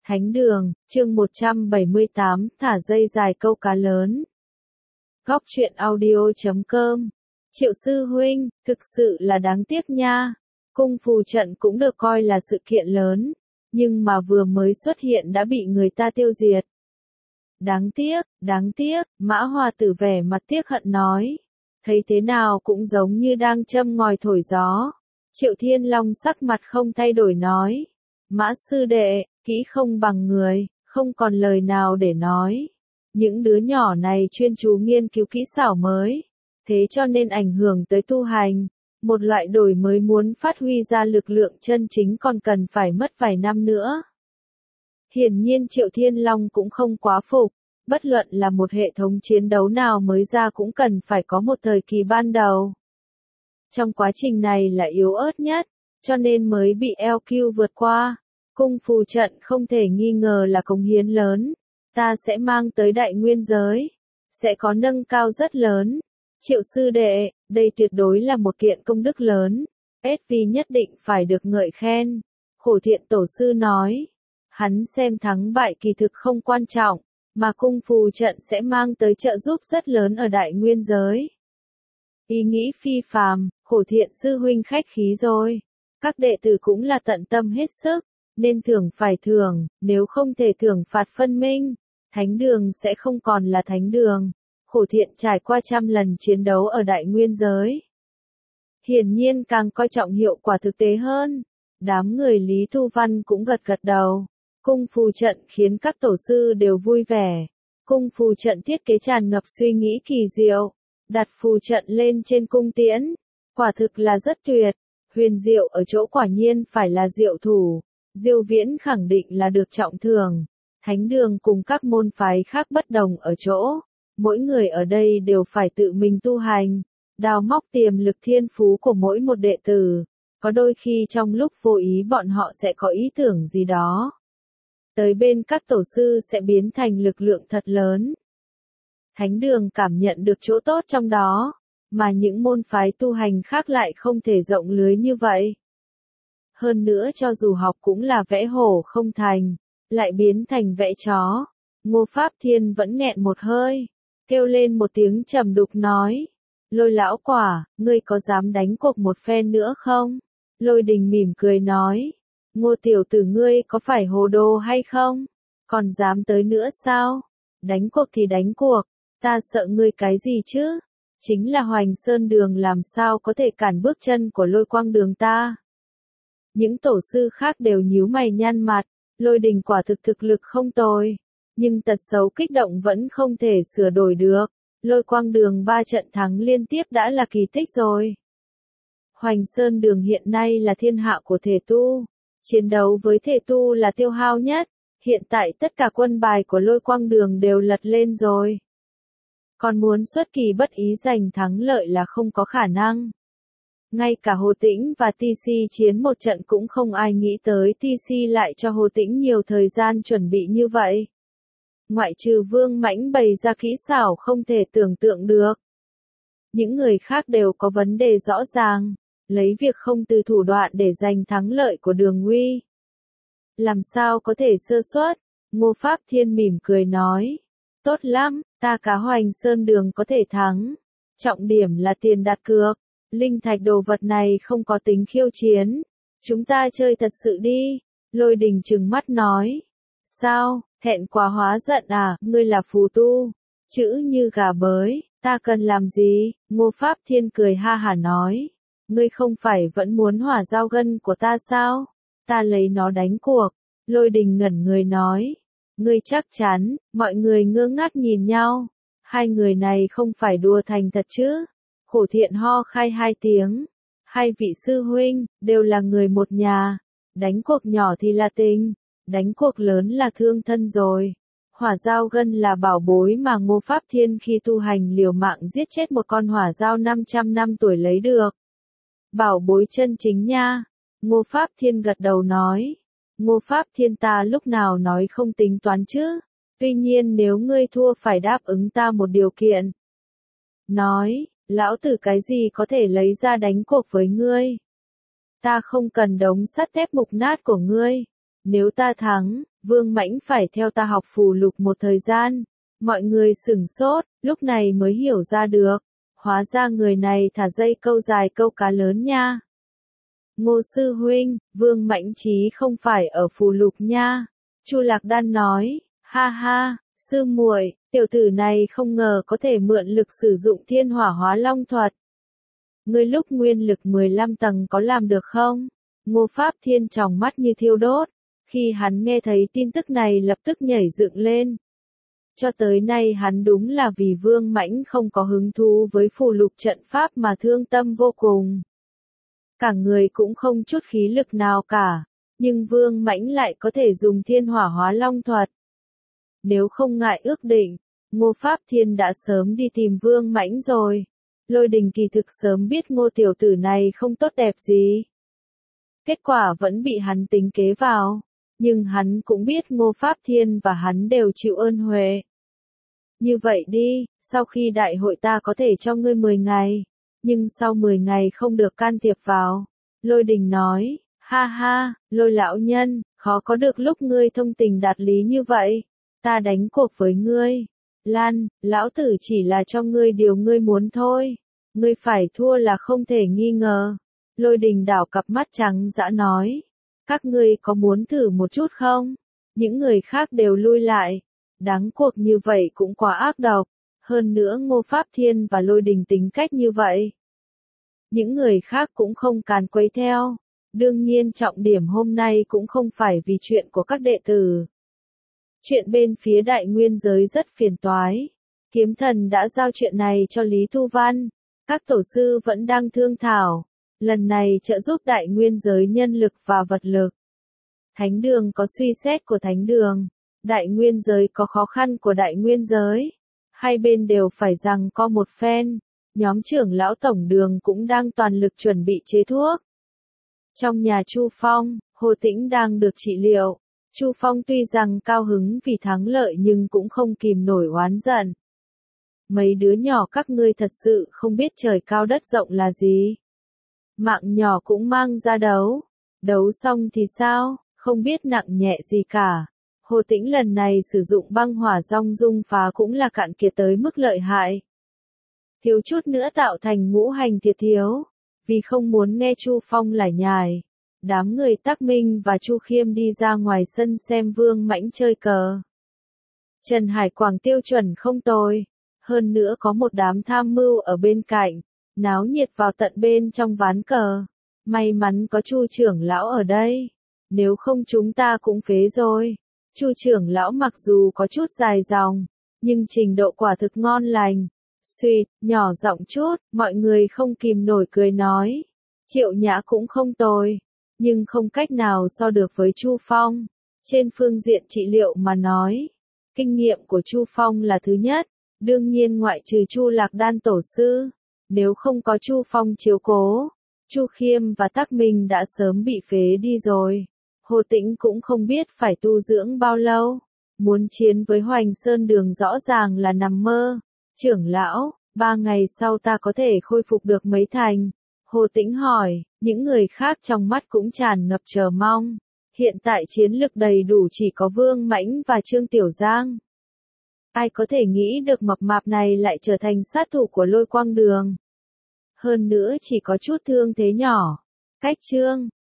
Thánh đường, chương 178, thả dây dài câu cá lớn. Góc truyện audio.com. Triệu sư huynh, thực sự là đáng tiếc nha. Cung phù trận cũng được coi là sự kiện lớn, nhưng mà vừa mới xuất hiện đã bị người ta tiêu diệt. Đáng tiếc, Mã Hòa Tử vẻ mặt tiếc hận nói. Thấy thế nào cũng giống như đang châm ngòi thổi gió. Triệu Thiên Long sắc mặt không thay đổi nói. Mã sư đệ, kỹ không bằng người, không còn lời nào để nói. Những đứa nhỏ này chuyên chú nghiên cứu kỹ xảo mới, thế cho nên ảnh hưởng tới tu hành. Một loại đổi mới muốn phát huy ra lực lượng chân chính còn cần phải mất vài năm nữa. Hiển nhiên Triệu Thiên Long cũng không quá phục, bất luận là một hệ thống chiến đấu nào mới ra cũng cần phải có một thời kỳ ban đầu. Trong quá trình này là yếu ớt nhất, cho nên mới bị LQ vượt qua. Cung phù trận không thể nghi ngờ là cống hiến lớn, ta sẽ mang tới đại nguyên giới, sẽ có nâng cao rất lớn. Triệu sư đệ, đây tuyệt đối là một kiện công đức lớn, SV nhất định phải được ngợi khen. Khổ Thiện tổ sư nói, hắn xem thắng bại kỳ thực không quan trọng, mà cung phù trận sẽ mang tới trợ giúp rất lớn ở đại nguyên giới. Ý nghĩ phi phàm, Khổ Thiện sư huynh khách khí rồi, các đệ tử cũng là tận tâm hết sức. Nên thưởng phải thưởng, nếu không thể thưởng phạt phân minh, thánh đường sẽ không còn là thánh đường. Khổ Thiện trải qua trăm lần chiến đấu ở đại nguyên giới, hiển nhiên càng coi trọng hiệu quả thực tế hơn. Đám người Lý Thu Văn cũng gật gật đầu. Cung phù trận khiến các tổ sư đều vui vẻ. Cung phù trận thiết kế tràn ngập suy nghĩ kỳ diệu, đặt phù trận lên trên cung tiễn, quả thực là rất tuyệt. Huyền diệu ở chỗ quả nhiên phải là diệu thủ. Diêu Viễn khẳng định là được trọng thưởng. Thánh đường cùng các môn phái khác bất đồng ở chỗ, mỗi người ở đây đều phải tự mình tu hành, đào móc tiềm lực thiên phú của mỗi một đệ tử. Có đôi khi trong lúc vô ý bọn họ sẽ có ý tưởng gì đó, tới bên các tổ sư sẽ biến thành lực lượng thật lớn. Thánh đường cảm nhận được chỗ tốt trong đó, mà những môn phái tu hành khác lại không thể rộng lưới như vậy. Hơn nữa cho dù học cũng là vẽ hổ không thành, lại biến thành vẽ chó. Ngô Pháp Thiên vẫn nghẹn một hơi, kêu lên một tiếng trầm đục nói. Lôi lão quả, ngươi có dám đánh cuộc một phen nữa không? Lôi Đình mỉm cười nói. Ngô tiểu tử ngươi có phải hồ đồ hay không? Còn dám tới nữa sao? Đánh cuộc thì đánh cuộc, ta sợ ngươi cái gì chứ? Chính là Hoành Sơn Đường làm sao có thể cản bước chân của Lôi Quang Đường ta? Những tổ sư khác đều nhíu mày nhăn mặt, Lôi Đình quả thực lực không tồi, nhưng tật xấu kích động vẫn không thể sửa đổi được. Lôi Quang Đường 3 trận thắng liên tiếp đã là kỳ tích rồi. Hoành Sơn Đường hiện nay là thiên hạ của thể tu, chiến đấu với thể tu là tiêu hao nhất, hiện tại tất cả quân bài của Lôi Quang Đường đều lật lên rồi. Còn muốn xuất kỳ bất ý giành thắng lợi là không có khả năng. Ngay cả Hồ Tĩnh và TC chiến một trận cũng không ai nghĩ tới TC lại cho Hồ Tĩnh nhiều thời gian chuẩn bị như vậy. Ngoại trừ Vương Mãnh bày ra kỹ xảo không thể tưởng tượng được. Những người khác đều có vấn đề rõ ràng, lấy việc không từ thủ đoạn để giành thắng lợi của Đường Uy. Làm sao có thể sơ suất? Ngô Pháp Thiên mỉm cười nói. Tốt lắm, ta cá Hoành Sơn Đường có thể thắng. Trọng điểm là tiền đặt cược. Linh thạch đồ vật này không có tính khiêu chiến. Chúng ta chơi thật sự đi. Lôi Đình trừng mắt nói. Sao, thẹn quá hóa giận à, ngươi là phù tu. Chữ như gà bới, ta cần làm gì? Ngô Pháp Thiên cười ha hả nói. Ngươi không phải vẫn muốn hỏa giao gân của ta sao? Ta lấy nó đánh cuộc. Lôi Đình ngẩn người nói. Ngươi chắc chắn, mọi người ngơ ngác nhìn nhau. Hai người này không phải đùa thành thật chứ? Khổ Thiện ho khai 2 tiếng. Hai vị sư huynh, đều là người một nhà. Đánh cuộc nhỏ thì là tình, đánh cuộc lớn là thương thân rồi. Hỏa giao gân là bảo bối mà Ngô Pháp Thiên khi tu hành liều mạng giết chết một con hỏa giao 500 năm tuổi lấy được. Bảo bối chân chính nha. Ngô Pháp Thiên gật đầu nói. Ngô Pháp Thiên ta lúc nào nói không tính toán chứ. Tuy nhiên nếu ngươi thua phải đáp ứng ta một điều kiện. Nói. Lão tử cái gì có thể lấy ra đánh cuộc với ngươi? Ta không cần đống sắt thép mục nát của ngươi. Nếu ta thắng, Vương Mãnh phải theo ta học phù lục một thời gian. Mọi người sửng sốt, lúc này mới hiểu ra được. Hóa ra người này thả dây câu dài câu cá lớn nha. Ngô sư huynh, Vương Mãnh Trí không phải ở phù lục nha. Chu Lạc Đan nói, ha ha, sư muội, tiểu tử này không ngờ có thể mượn lực sử dụng thiên hỏa hóa long thuật. Ngươi lúc nguyên lực 15 tầng có làm được không? Ngô Pháp Thiên tròng mắt như thiêu đốt. Khi hắn nghe thấy tin tức này lập tức nhảy dựng lên. Cho tới nay hắn đúng là vì Vương Mãnh không có hứng thú với phù lục trận pháp mà thương tâm vô cùng. Cả người cũng không chút khí lực nào cả, nhưng Vương Mãnh lại có thể dùng thiên hỏa hóa long thuật. Nếu không ngại ước định, Ngô Pháp Thiên đã sớm đi tìm Vương Mãnh rồi. Lôi Đình kỳ thực sớm biết Ngô tiểu tử này không tốt đẹp gì. Kết quả vẫn bị hắn tính kế vào, nhưng hắn cũng biết Ngô Pháp Thiên và hắn đều chịu ơn huệ. Như vậy đi, sau khi đại hội ta có thể cho ngươi 10 ngày, nhưng sau 10 ngày không được can thiệp vào. Lôi Đình nói, ha ha, Lôi lão nhân, khó có được lúc ngươi thông tình đạt lý như vậy. Ta đánh cuộc với ngươi. Lan, lão tử chỉ là cho ngươi điều ngươi muốn thôi. Ngươi phải thua là không thể nghi ngờ. Lôi Đình đảo cặp mắt trắng dã nói. Các ngươi có muốn thử một chút không? Những người khác đều lui lại. Đáng cuộc như vậy cũng quá ác độc. Hơn nữa Ngô Pháp Thiên và Lôi Đình tính cách như vậy. Những người khác cũng không càn quấy theo. Đương nhiên trọng điểm hôm nay cũng không phải vì chuyện của các đệ tử. Chuyện bên phía đại nguyên giới rất phiền toái. Kiếm thần đã giao chuyện này cho Lý Thu Văn. Các tổ sư vẫn đang thương thảo. Lần này trợ giúp đại nguyên giới nhân lực và vật lực. Thánh đường có suy xét của thánh đường. Đại nguyên giới có khó khăn của đại nguyên giới. Hai bên đều phải giằng co một phen. Nhóm trưởng lão tổng đường cũng đang toàn lực chuẩn bị chế thuốc. Trong nhà Chu Phong, Hồ Tĩnh đang được trị liệu. Chu Phong tuy rằng cao hứng vì thắng lợi nhưng cũng không kìm nổi oán giận. Mấy đứa nhỏ các ngươi thật sự không biết trời cao đất rộng là gì. Mạng nhỏ cũng mang ra đấu. Đấu xong thì sao, không biết nặng nhẹ gì cả. Hồ Tĩnh lần này sử dụng băng hỏa rong dung phá cũng là cạn kiệt tới mức lợi hại. Thiếu chút nữa tạo thành ngũ hành thiệt thiếu. Vì không muốn nghe Chu Phong lải nhải. Đám người Tắc Minh và Chu Khiêm đi ra ngoài sân xem Vương Mãnh chơi cờ. Trần Hải Quảng tiêu chuẩn không tồi. Hơn nữa có một đám tham mưu ở bên cạnh. Náo nhiệt vào tận bên trong ván cờ. May mắn có Chu trưởng lão ở đây. Nếu không chúng ta cũng phế rồi. Chu trưởng lão mặc dù có chút dài dòng, nhưng trình độ quả thực ngon lành. Suýt, nhỏ giọng chút, mọi người không kìm nổi cười nói. Triệu Nhã cũng không tồi, nhưng không cách nào so được với Chu Phong. Trên phương diện trị liệu mà nói, kinh nghiệm của Chu Phong là thứ nhất, đương nhiên ngoại trừ Chu Lạc Đan tổ sư. Nếu không có Chu Phong chiếu cố, Chu Khiêm và Tắc Minh đã sớm bị phế đi rồi. Hồ Tĩnh cũng không biết phải tu dưỡng bao lâu. Muốn chiến với Hoành Sơn Đường rõ ràng là nằm mơ. Trưởng lão, 3 ngày sau ta có thể khôi phục được mấy thành? Hồ Tĩnh hỏi, những người khác trong mắt cũng tràn ngập chờ mong. Hiện tại chiến lực đầy đủ chỉ có Vương Mãnh và Trương Tiểu Giang. Ai có thể nghĩ được mập mạp này lại trở thành sát thủ của Lôi Quang Đường? Hơn nữa chỉ có chút thương thế nhỏ. Cách Trương,